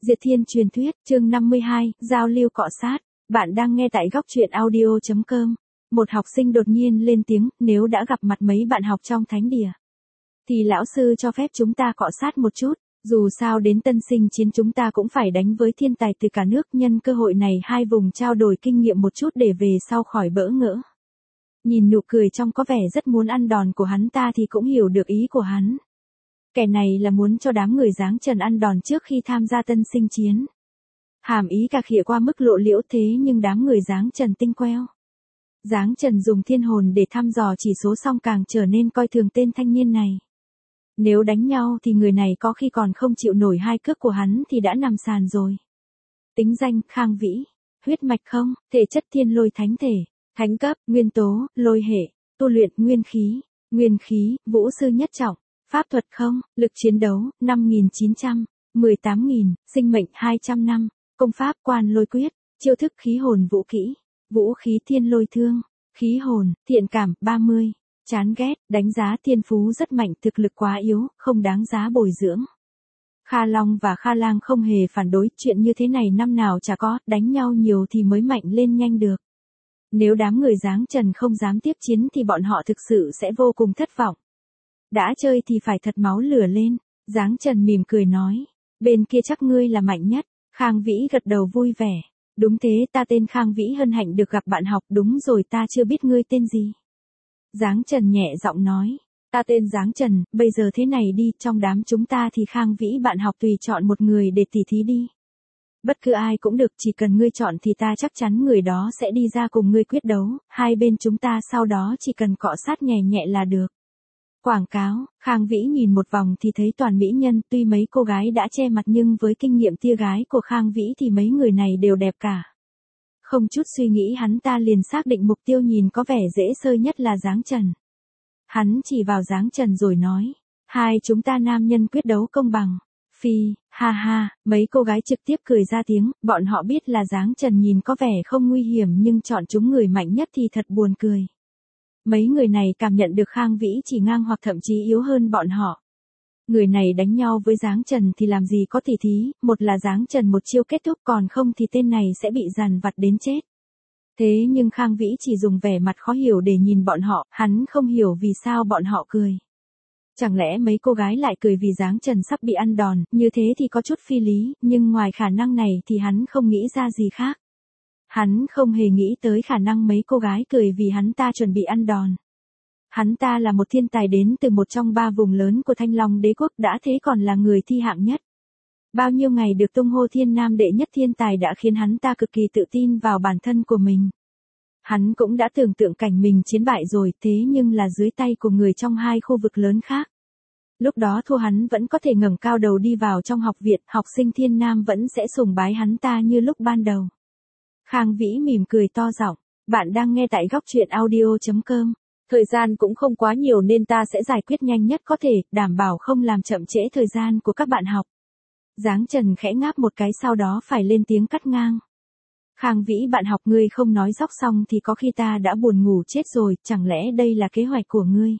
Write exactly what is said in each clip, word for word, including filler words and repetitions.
Diệt Thiên truyền thuyết, chương năm mươi hai, giao lưu cọ sát. Bạn đang nghe tại góc truyện audio chấm com. Một học sinh đột nhiên lên tiếng, nếu đã gặp mặt mấy bạn học trong thánh địa, thì lão sư cho phép chúng ta cọ sát một chút. Dù sao đến tân sinh chiến chúng ta cũng phải đánh với thiên tài từ cả nước, nhân cơ hội này hai vùng trao đổi kinh nghiệm một chút để về sau khỏi bỡ ngỡ. Nhìn nụ cười trong có vẻ rất muốn ăn đòn của hắn ta thì cũng hiểu được ý của hắn. Kẻ này là muốn cho đám người Giáng Trần ăn đòn trước khi tham gia tân sinh chiến. Hàm ý cà khịa qua mức lộ liễu, thế nhưng đám người Giáng Trần tinh queo. Giáng Trần dùng thiên hồn để thăm dò chỉ số xong càng trở nên coi thường tên thanh niên này. Nếu đánh nhau thì người này có khi còn không chịu nổi hai cước của hắn thì đã nằm sàn rồi. Tính danh, Khang Vĩ. Huyết mạch không, thể chất thiên lôi thánh thể. Thánh cấp, nguyên tố, lôi hệ. Tu luyện, nguyên khí. Nguyên khí, vũ sư nhất trọng. Pháp thuật không, lực chiến đấu, năm nghìn chín trăm, mười tám nghìn, sinh mệnh hai trăm năm, công pháp quan lôi quyết, chiêu thức khí hồn vũ kỹ, vũ khí thiên lôi thương, khí hồn, thiện cảm, ba mươi, chán ghét, đánh giá thiên phú rất mạnh, thực lực quá yếu, không đáng giá bồi dưỡng. Kha Long và Kha Lang không hề phản đối, chuyện như thế này năm nào chả có, đánh nhau nhiều thì mới mạnh lên nhanh được. Nếu đám người Giáng Trần không dám tiếp chiến thì bọn họ thực sự sẽ vô cùng thất vọng. Đã chơi thì phải thật máu lửa lên. Giáng Trần mỉm cười nói. Bên kia chắc ngươi là mạnh nhất. Khang Vĩ gật đầu vui vẻ. Đúng thế, ta tên Khang Vĩ, hân hạnh được gặp bạn học. Đúng rồi, ta chưa biết ngươi tên gì. Giáng Trần nhẹ giọng nói. Ta tên Giáng Trần, bây giờ thế này đi, trong đám chúng ta thì Khang Vĩ bạn học tùy chọn một người để tỉ thí đi. Bất cứ ai cũng được, chỉ cần ngươi chọn thì ta chắc chắn người đó sẽ đi ra cùng ngươi quyết đấu. Hai bên chúng ta sau đó chỉ cần cọ sát nhẹ nhẹ là được. Quảng cáo, Khang Vĩ nhìn một vòng thì thấy toàn mỹ nhân, tuy mấy cô gái đã che mặt nhưng với kinh nghiệm tia gái của Khang Vĩ thì mấy người này đều đẹp cả. Không chút suy nghĩ hắn ta liền xác định mục tiêu nhìn có vẻ dễ sơi nhất là Giáng Trần. Hắn chỉ vào Giáng Trần rồi nói, hai chúng ta nam nhân quyết đấu công bằng. Phi, ha ha, mấy cô gái trực tiếp cười ra tiếng, bọn họ biết là Giáng Trần nhìn có vẻ không nguy hiểm nhưng chọn chúng người mạnh nhất thì thật buồn cười. Mấy người này cảm nhận được Khang Vĩ chỉ ngang hoặc thậm chí yếu hơn bọn họ. Người này đánh nhau với Giáng Trần thì làm gì có tỉ thí, một là Giáng Trần một chiêu kết thúc, còn không thì tên này sẽ bị dằn vặt đến chết. Thế nhưng Khang Vĩ chỉ dùng vẻ mặt khó hiểu để nhìn bọn họ, hắn không hiểu vì sao bọn họ cười. Chẳng lẽ mấy cô gái lại cười vì Giáng Trần sắp bị ăn đòn, như thế thì có chút phi lý, nhưng ngoài khả năng này thì hắn không nghĩ ra gì khác. Hắn không hề nghĩ tới khả năng mấy cô gái cười vì hắn ta chuẩn bị ăn đòn. Hắn ta là một thiên tài đến từ một trong ba vùng lớn của Thanh Long đế quốc, đã thế còn là người thi hạng nhất. Bao nhiêu ngày được tung hô thiên nam đệ nhất thiên tài đã khiến hắn ta cực kỳ tự tin vào bản thân của mình. Hắn cũng đã tưởng tượng cảnh mình chiến bại rồi, thế nhưng là dưới tay của người trong hai khu vực lớn khác. Lúc đó thua hắn vẫn có thể ngẩng cao đầu đi vào trong học viện, học sinh thiên nam vẫn sẽ sùng bái hắn ta như lúc ban đầu. Khang Vĩ mỉm cười to giọng, bạn đang nghe tại góc truyện audio chấm com. Thời gian cũng không quá nhiều nên ta sẽ giải quyết nhanh nhất có thể, đảm bảo không làm chậm trễ thời gian của các bạn học. Giáng Trần khẽ ngáp một cái sau đó phải lên tiếng cắt ngang. Khang Vĩ bạn học, ngươi không nói dóc xong thì có khi ta đã buồn ngủ chết rồi, chẳng lẽ đây là kế hoạch của ngươi?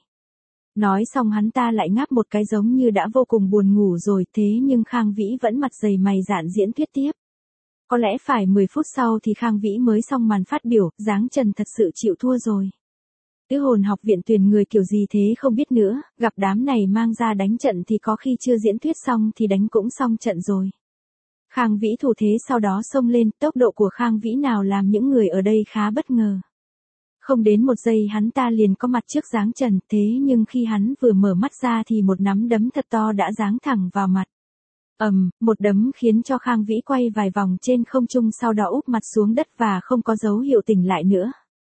Nói xong hắn ta lại ngáp một cái giống như đã vô cùng buồn ngủ rồi, thế nhưng Khang Vĩ vẫn mặt dày mày dạn diễn thuyết tiếp. Có lẽ phải mười phút sau thì Khang Vĩ mới xong màn phát biểu, Giáng Trần thật sự chịu thua rồi. Tứ hồn học viện tuyển người kiểu gì thế không biết nữa, gặp đám này mang ra đánh trận thì có khi chưa diễn thuyết xong thì đánh cũng xong trận rồi. Khang Vĩ thủ thế sau đó xông lên, tốc độ của Khang Vĩ nào làm những người ở đây khá bất ngờ. Không đến một giây hắn ta liền có mặt trước Giáng Trần, thế nhưng khi hắn vừa mở mắt ra thì một nắm đấm thật to đã giáng thẳng vào mặt. Ầm, um, một đấm khiến cho Khang Vĩ quay vài vòng trên không trung sau đó úp mặt xuống đất và không có dấu hiệu tỉnh lại nữa.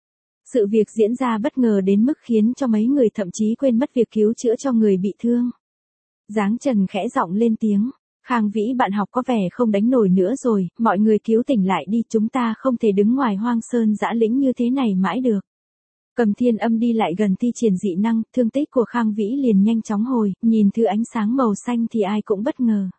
Sự việc diễn ra bất ngờ đến mức khiến cho mấy người thậm chí quên mất việc cứu chữa cho người bị thương. Giáng Trần khẽ giọng lên tiếng, Khang Vĩ bạn học có vẻ không đánh nổi nữa rồi, mọi người cứu tỉnh lại đi, chúng ta không thể đứng ngoài hoang sơn dã lĩnh như thế này mãi được. Cầm Thiên Âm đi lại gần thi triển dị năng, thương tích của Khang Vĩ liền nhanh chóng hồi, nhìn thứ ánh sáng màu xanh thì ai cũng bất ngờ.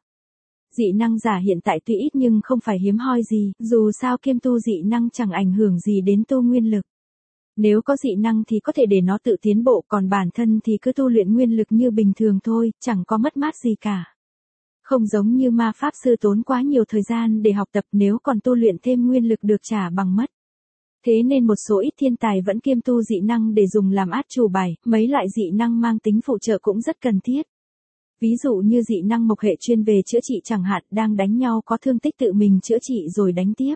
Dị năng giả hiện tại tuy ít nhưng không phải hiếm hoi gì, dù sao kiêm tu dị năng chẳng ảnh hưởng gì đến tu nguyên lực. Nếu có dị năng thì có thể để nó tự tiến bộ, còn bản thân thì cứ tu luyện nguyên lực như bình thường thôi, chẳng có mất mát gì cả. Không giống như ma pháp sư tốn quá nhiều thời gian để học tập, nếu còn tu luyện thêm nguyên lực được trả bằng mất. Thế nên một số ít thiên tài vẫn kiêm tu dị năng để dùng làm át chủ bài, mấy loại dị năng mang tính phụ trợ cũng rất cần thiết. Ví dụ như dị năng mộc hệ chuyên về chữa trị chẳng hạn, đang đánh nhau có thương tích tự mình chữa trị rồi đánh tiếp.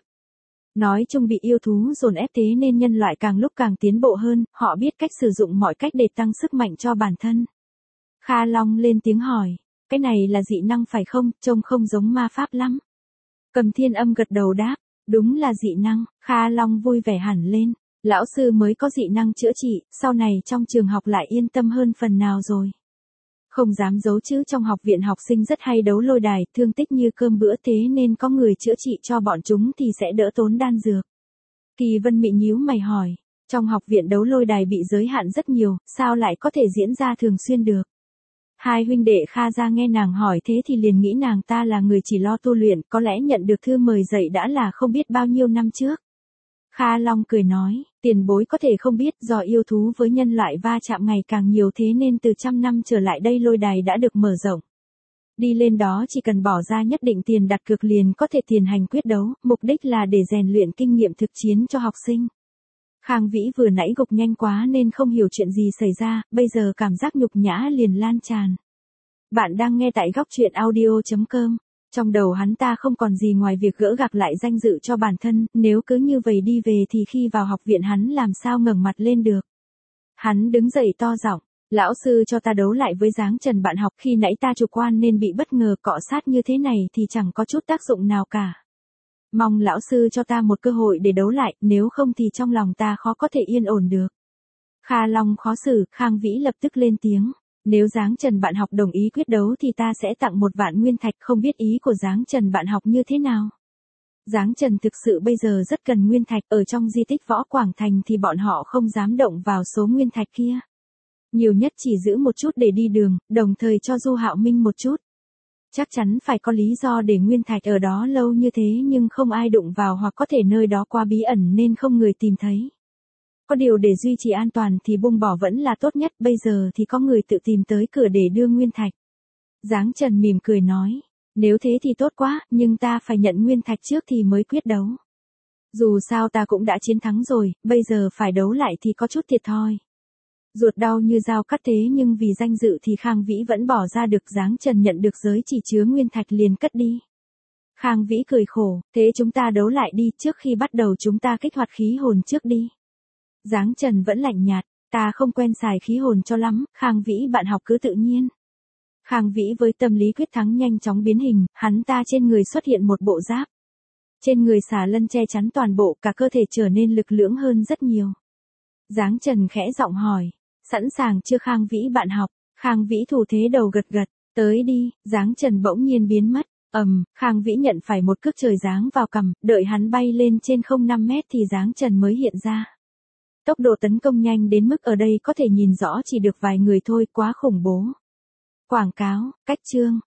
Nói chung bị yêu thú dồn ép thế nên nhân loại càng lúc càng tiến bộ hơn, họ biết cách sử dụng mọi cách để tăng sức mạnh cho bản thân. Kha Long lên tiếng hỏi, cái này là dị năng phải không, trông không giống ma pháp lắm. Cầm Thiên Âm gật đầu đáp, đúng là dị năng. Kha Long vui vẻ hẳn lên, lão sư mới có dị năng chữa trị, sau này trong trường học lại yên tâm hơn phần nào rồi. Không dám giấu chứ, trong học viện học sinh rất hay đấu lôi đài, thương tích như cơm bữa, thế nên có người chữa trị cho bọn chúng thì sẽ đỡ tốn đan dược. Kỳ Vân Mị nhíu mày hỏi, trong học viện đấu lôi đài bị giới hạn rất nhiều, sao lại có thể diễn ra thường xuyên được? Hai huynh đệ Kha gia nghe nàng hỏi thế thì liền nghĩ nàng ta là người chỉ lo tu luyện, có lẽ nhận được thư mời dạy đã là không biết bao nhiêu năm trước. Kha Long cười nói, tiền bối có thể không biết, do yêu thú với nhân loại va chạm ngày càng nhiều thế nên từ trăm năm trở lại đây lôi đài đã được mở rộng. Đi lên đó chỉ cần bỏ ra nhất định tiền đặt cược liền có thể tiến hành quyết đấu, mục đích là để rèn luyện kinh nghiệm thực chiến cho học sinh. Khang Vĩ vừa nãy gục nhanh quá nên không hiểu chuyện gì xảy ra, bây giờ cảm giác nhục nhã liền lan tràn. Bạn đang nghe tại góc truyện audio chấm com. Trong đầu hắn ta không còn gì ngoài việc gỡ gạc lại danh dự cho bản thân, nếu cứ như vậy đi về thì khi vào học viện hắn làm sao ngẩng mặt lên được. Hắn đứng dậy to giọng, lão sư cho ta đấu lại với Giáng Trần bạn học, khi nãy ta chủ quan nên bị bất ngờ cọ sát như thế này thì chẳng có chút tác dụng nào cả. Mong lão sư cho ta một cơ hội để đấu lại, nếu không thì trong lòng ta khó có thể yên ổn được. Kha Long khó xử, Khang Vĩ lập tức lên tiếng. Nếu Giáng Trần bạn học đồng ý quyết đấu thì ta sẽ tặng một vạn nguyên thạch, không biết ý của Giáng Trần bạn học như thế nào. Giáng Trần thực sự bây giờ rất cần nguyên thạch, ở trong di tích Võ Quảng Thành thì bọn họ không dám động vào số nguyên thạch kia. Nhiều nhất chỉ giữ một chút để đi đường, đồng thời cho Du Hạo Minh một chút. Chắc chắn phải có lý do để nguyên thạch ở đó lâu như thế nhưng không ai đụng vào, hoặc có thể nơi đó quá bí ẩn nên không người tìm thấy. Có điều để duy trì an toàn thì buông bỏ vẫn là tốt nhất, bây giờ thì có người tự tìm tới cửa để đưa nguyên thạch. Giáng Trần mỉm cười nói, nếu thế thì tốt quá, nhưng ta phải nhận nguyên thạch trước thì mới quyết đấu. Dù sao ta cũng đã chiến thắng rồi, bây giờ phải đấu lại thì có chút thiệt thòi. Ruột đau như dao cắt thế nhưng vì danh dự thì Khang Vĩ vẫn bỏ ra được. Giáng Trần nhận được giới chỉ chứa nguyên thạch liền cất đi. Khang Vĩ cười khổ, thế chúng ta đấu lại đi, trước khi bắt đầu chúng ta kích hoạt khí hồn trước đi. Giáng Trần vẫn lạnh nhạt, ta không quen xài khí hồn cho lắm, Khang Vĩ bạn học cứ tự nhiên. Khang Vĩ với tâm lý quyết thắng nhanh chóng biến hình, hắn ta trên người xuất hiện một bộ giáp. Trên người xà lân che chắn toàn bộ, cả cơ thể trở nên lực lưỡng hơn rất nhiều. Giáng Trần khẽ giọng hỏi, sẵn sàng chưa Khang Vĩ bạn học? Khang Vĩ thủ thế đầu gật gật, tới đi. Giáng Trần bỗng nhiên biến mất, ầm, um, Khang Vĩ nhận phải một cước trời giáng vào cằm, đợi hắn bay lên trên không năm mét thì Giáng Trần mới hiện ra. Tốc độ tấn công nhanh đến mức ở đây có thể nhìn rõ chỉ được vài người thôi, quá khủng bố. Quảng cáo, cách chương,